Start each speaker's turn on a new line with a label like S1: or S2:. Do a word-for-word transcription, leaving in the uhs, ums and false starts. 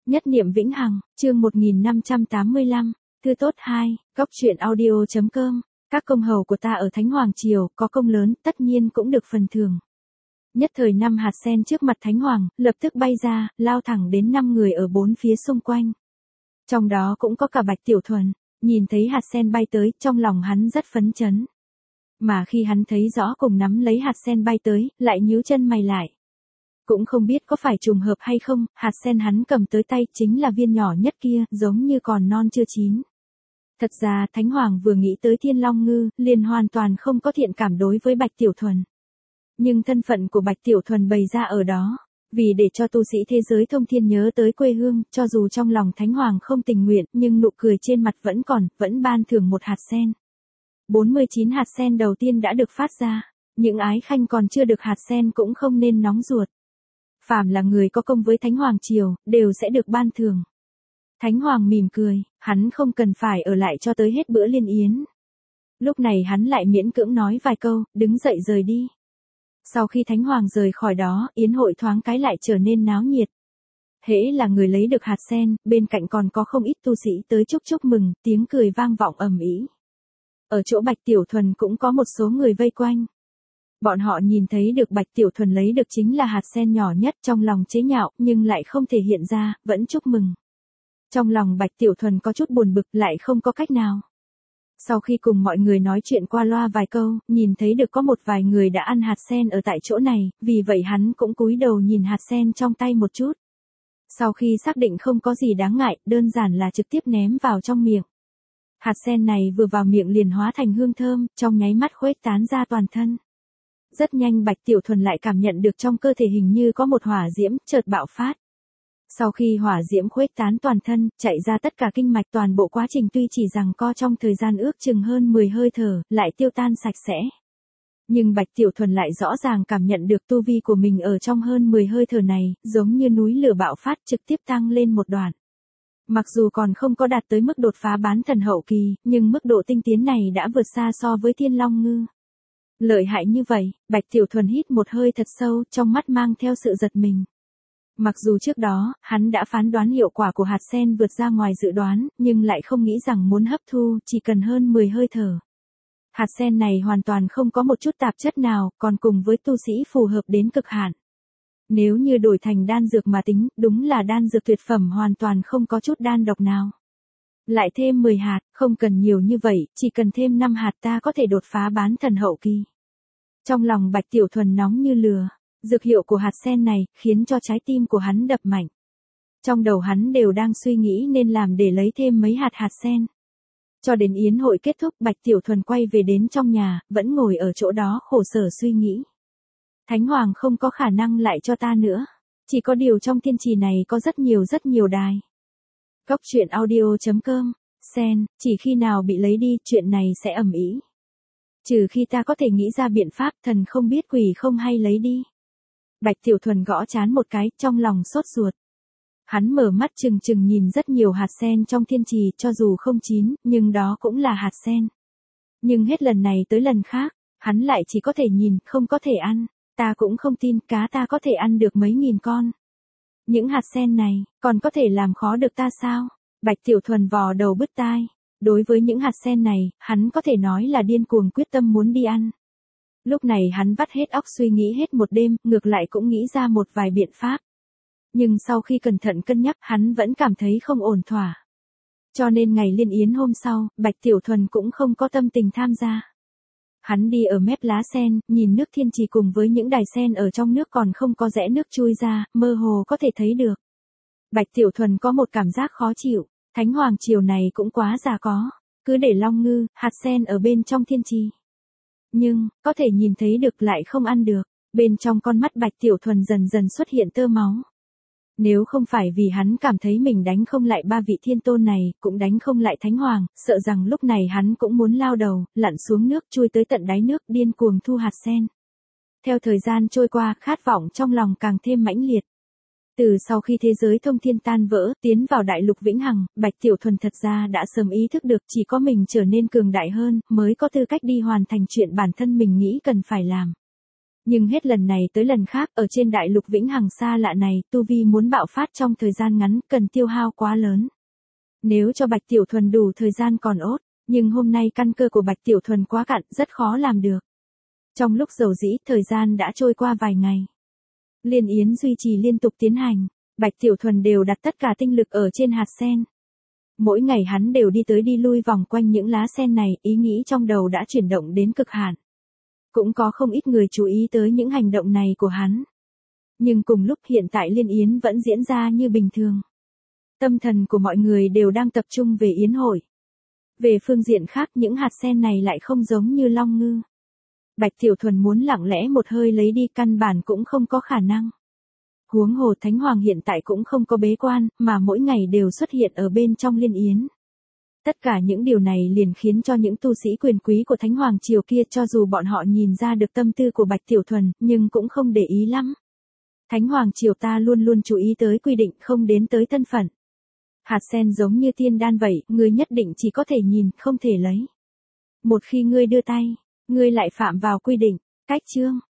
S1: Nhất niệm vĩnh hằng, chương một nghìn năm trăm tám mươi lăm, thư tốt hai, góc truyện audio.com, các công hầu của ta ở Thánh Hoàng Triều có công lớn tất nhiên cũng được phần thưởng. Nhất thời năm hạt sen trước mặt Thánh Hoàng, lập tức bay ra, lao thẳng đến năm người ở bốn phía xung quanh. Trong đó cũng có cả Bạch Tiểu Thuần, nhìn thấy hạt sen bay tới, trong lòng hắn rất phấn chấn. Mà khi hắn thấy rõ cùng nắm lấy hạt sen bay tới, lại nhíu chân mày lại. Cũng không biết có phải trùng hợp hay không, hạt sen hắn cầm tới tay chính là viên nhỏ nhất kia, giống như còn non chưa chín. Thật ra Thánh Hoàng vừa nghĩ tới Thiên Long Ngư, liền hoàn toàn không có thiện cảm đối với Bạch Tiểu Thuần. Nhưng thân phận của Bạch Tiểu Thuần bày ra ở đó, vì để cho tu sĩ thế giới thông thiên nhớ tới quê hương, cho dù trong lòng Thánh Hoàng không tình nguyện, nhưng nụ cười trên mặt vẫn còn, vẫn ban thưởng một hạt sen. bốn mươi chín hạt sen đầu tiên đã được phát ra, những ái khanh còn chưa được hạt sen cũng không nên nóng ruột. Phàm là người có công với Thánh Hoàng Triều, đều sẽ được ban thưởng. Thánh Hoàng mỉm cười, hắn không cần phải ở lại cho tới hết bữa liên yến. Lúc này hắn lại miễn cưỡng nói vài câu, đứng dậy rời đi. Sau khi Thánh Hoàng rời khỏi đó, yến hội thoáng cái lại trở nên náo nhiệt. Hễ là người lấy được hạt sen, bên cạnh còn có không ít tu sĩ tới chúc chúc mừng, tiếng cười vang vọng ầm ĩ. Ở chỗ Bạch Tiểu Thuần cũng có một số người vây quanh. Bọn họ nhìn thấy được Bạch Tiểu Thuần lấy được chính là hạt sen nhỏ nhất, trong lòng chế nhạo, nhưng lại không thể hiện ra, vẫn chúc mừng. Trong lòng Bạch Tiểu Thuần có chút buồn bực, lại không có cách nào. Sau khi cùng mọi người nói chuyện qua loa vài câu, nhìn thấy được có một vài người đã ăn hạt sen ở tại chỗ này, vì vậy hắn cũng cúi đầu nhìn hạt sen trong tay một chút. Sau khi xác định không có gì đáng ngại, đơn giản là trực tiếp ném vào trong miệng. Hạt sen này vừa vào miệng liền hóa thành hương thơm, trong nháy mắt khuếch tán ra toàn thân. Rất nhanh Bạch Tiểu Thuần lại cảm nhận được trong cơ thể hình như có một hỏa diễm, chợt bạo phát. Sau khi hỏa diễm khuếch tán toàn thân, chạy ra tất cả kinh mạch, toàn bộ quá trình tuy chỉ rằng co trong thời gian ước chừng hơn mười hơi thở, lại tiêu tan sạch sẽ. Nhưng Bạch Tiểu Thuần lại rõ ràng cảm nhận được tu vi của mình ở trong hơn mười hơi thở này, giống như núi lửa bạo phát trực tiếp tăng lên một đoạn. Mặc dù còn không có đạt tới mức đột phá bán thần hậu kỳ, nhưng mức độ tinh tiến này đã vượt xa so với Thiên Long Ngư. Lợi hại như vậy, Bạch Tiểu Thuần hít một hơi thật sâu, trong mắt mang theo sự giật mình. Mặc dù trước đó, hắn đã phán đoán hiệu quả của hạt sen vượt ra ngoài dự đoán, nhưng lại không nghĩ rằng muốn hấp thu, chỉ cần hơn mười hơi thở. Hạt sen này hoàn toàn không có một chút tạp chất nào, còn cùng với tu sĩ phù hợp đến cực hạn. Nếu như đổi thành đan dược mà tính, đúng là đan dược tuyệt phẩm hoàn toàn không có chút đan độc nào. Lại thêm mười hạt, không cần nhiều như vậy, chỉ cần thêm năm hạt ta có thể đột phá bán thần hậu kỳ. Trong lòng Bạch Tiểu Thuần nóng như lửa, dược hiệu của hạt sen này, khiến cho trái tim của hắn đập mạnh. Trong đầu hắn đều đang suy nghĩ nên làm để lấy thêm mấy hạt hạt sen. Cho đến yến hội kết thúc, Bạch Tiểu Thuần quay về đến trong nhà, vẫn ngồi ở chỗ đó khổ sở suy nghĩ. Thánh Hoàng không có khả năng lại cho ta nữa. Chỉ có điều trong thiên trì này có rất nhiều rất nhiều đài. Góc truyện audio.com, sen, chỉ khi nào bị lấy đi, chuyện này sẽ ầm ĩ. Trừ khi ta có thể nghĩ ra biện pháp, thần không biết quỷ không hay lấy đi. Bạch Tiểu Thuần gõ trán một cái, trong lòng sốt ruột. Hắn mở mắt chừng chừng nhìn rất nhiều hạt sen trong thiên trì, cho dù không chín, nhưng đó cũng là hạt sen. Nhưng hết lần này tới lần khác, hắn lại chỉ có thể nhìn, không có thể ăn. Ta cũng không tin cá ta có thể ăn được mấy nghìn con. Những hạt sen này, còn có thể làm khó được ta sao? Bạch Tiểu Thuần vò đầu bứt tai. Đối với những hạt sen này, hắn có thể nói là điên cuồng quyết tâm muốn đi ăn. Lúc này hắn vắt hết óc suy nghĩ hết một đêm, ngược lại cũng nghĩ ra một vài biện pháp. Nhưng sau khi cẩn thận cân nhắc, hắn vẫn cảm thấy không ổn thỏa. Cho nên ngày liên yến hôm sau, Bạch Tiểu Thuần cũng không có tâm tình tham gia. Hắn đi ở mép lá sen, nhìn nước thiên trì cùng với những đài sen ở trong nước còn không có rẽ nước chui ra, mơ hồ có thể thấy được. Bạch Tiểu Thuần có một cảm giác khó chịu, Thánh Hoàng Triều này cũng quá già có, cứ để Long Ngư, hạt sen ở bên trong thiên trì. Nhưng, có thể nhìn thấy được lại không ăn được, bên trong con mắt Bạch Tiểu Thuần dần dần xuất hiện tơ máu. Nếu không phải vì hắn cảm thấy mình đánh không lại ba vị thiên tôn này, cũng đánh không lại Thánh Hoàng, sợ rằng lúc này hắn cũng muốn lao đầu, lặn xuống nước chui tới tận đáy nước điên cuồng thu hạt sen. Theo thời gian trôi qua, khát vọng trong lòng càng thêm mãnh liệt. Từ sau khi thế giới thông thiên tan vỡ, tiến vào đại lục vĩnh hằng, Bạch Tiểu Thuần thật ra đã sớm ý thức được chỉ có mình trở nên cường đại hơn, mới có tư cách đi hoàn thành chuyện bản thân mình nghĩ cần phải làm. Nhưng hết lần này tới lần khác ở trên đại lục vĩnh hằng xa lạ này, tu vi muốn bạo phát trong thời gian ngắn cần tiêu hao quá lớn. Nếu cho Bạch Tiểu Thuần đủ thời gian còn ốt, nhưng hôm nay căn cơ của Bạch Tiểu Thuần quá cạn, rất khó làm được. Trong lúc dầu dĩ, thời gian đã trôi qua vài ngày. Liên Yến duy trì liên tục tiến hành, Bạch Tiểu Thuần đều đặt tất cả tinh lực ở trên hạt sen. Mỗi ngày hắn đều đi tới đi lui vòng quanh những lá sen này, ý nghĩ trong đầu đã chuyển động đến cực hạn. Cũng có không ít người chú ý tới những hành động này của hắn. Nhưng cùng lúc hiện tại Liên Yến vẫn diễn ra như bình thường. Tâm thần của mọi người đều đang tập trung về yến hội. Về phương diện khác, những hạt sen này lại không giống như long ngư. Bạch Tiểu Thuần muốn lặng lẽ một hơi lấy đi căn bản cũng không có khả năng. Huống hồ Thánh Hoàng hiện tại cũng không có bế quan, mà mỗi ngày đều xuất hiện ở bên trong Liên Yến. Tất cả những điều này liền khiến cho những tu sĩ quyền quý của Thánh Hoàng triều kia, cho dù bọn họ nhìn ra được tâm tư của Bạch Tiểu Thuần, nhưng cũng không để ý lắm. Thánh Hoàng triều ta luôn luôn chú ý tới quy định, không đến tới thân phận. Hạt sen giống như tiên đan vậy, ngươi nhất định chỉ có thể nhìn, không thể lấy. Một khi ngươi đưa tay, ngươi lại phạm vào quy định. Cách chương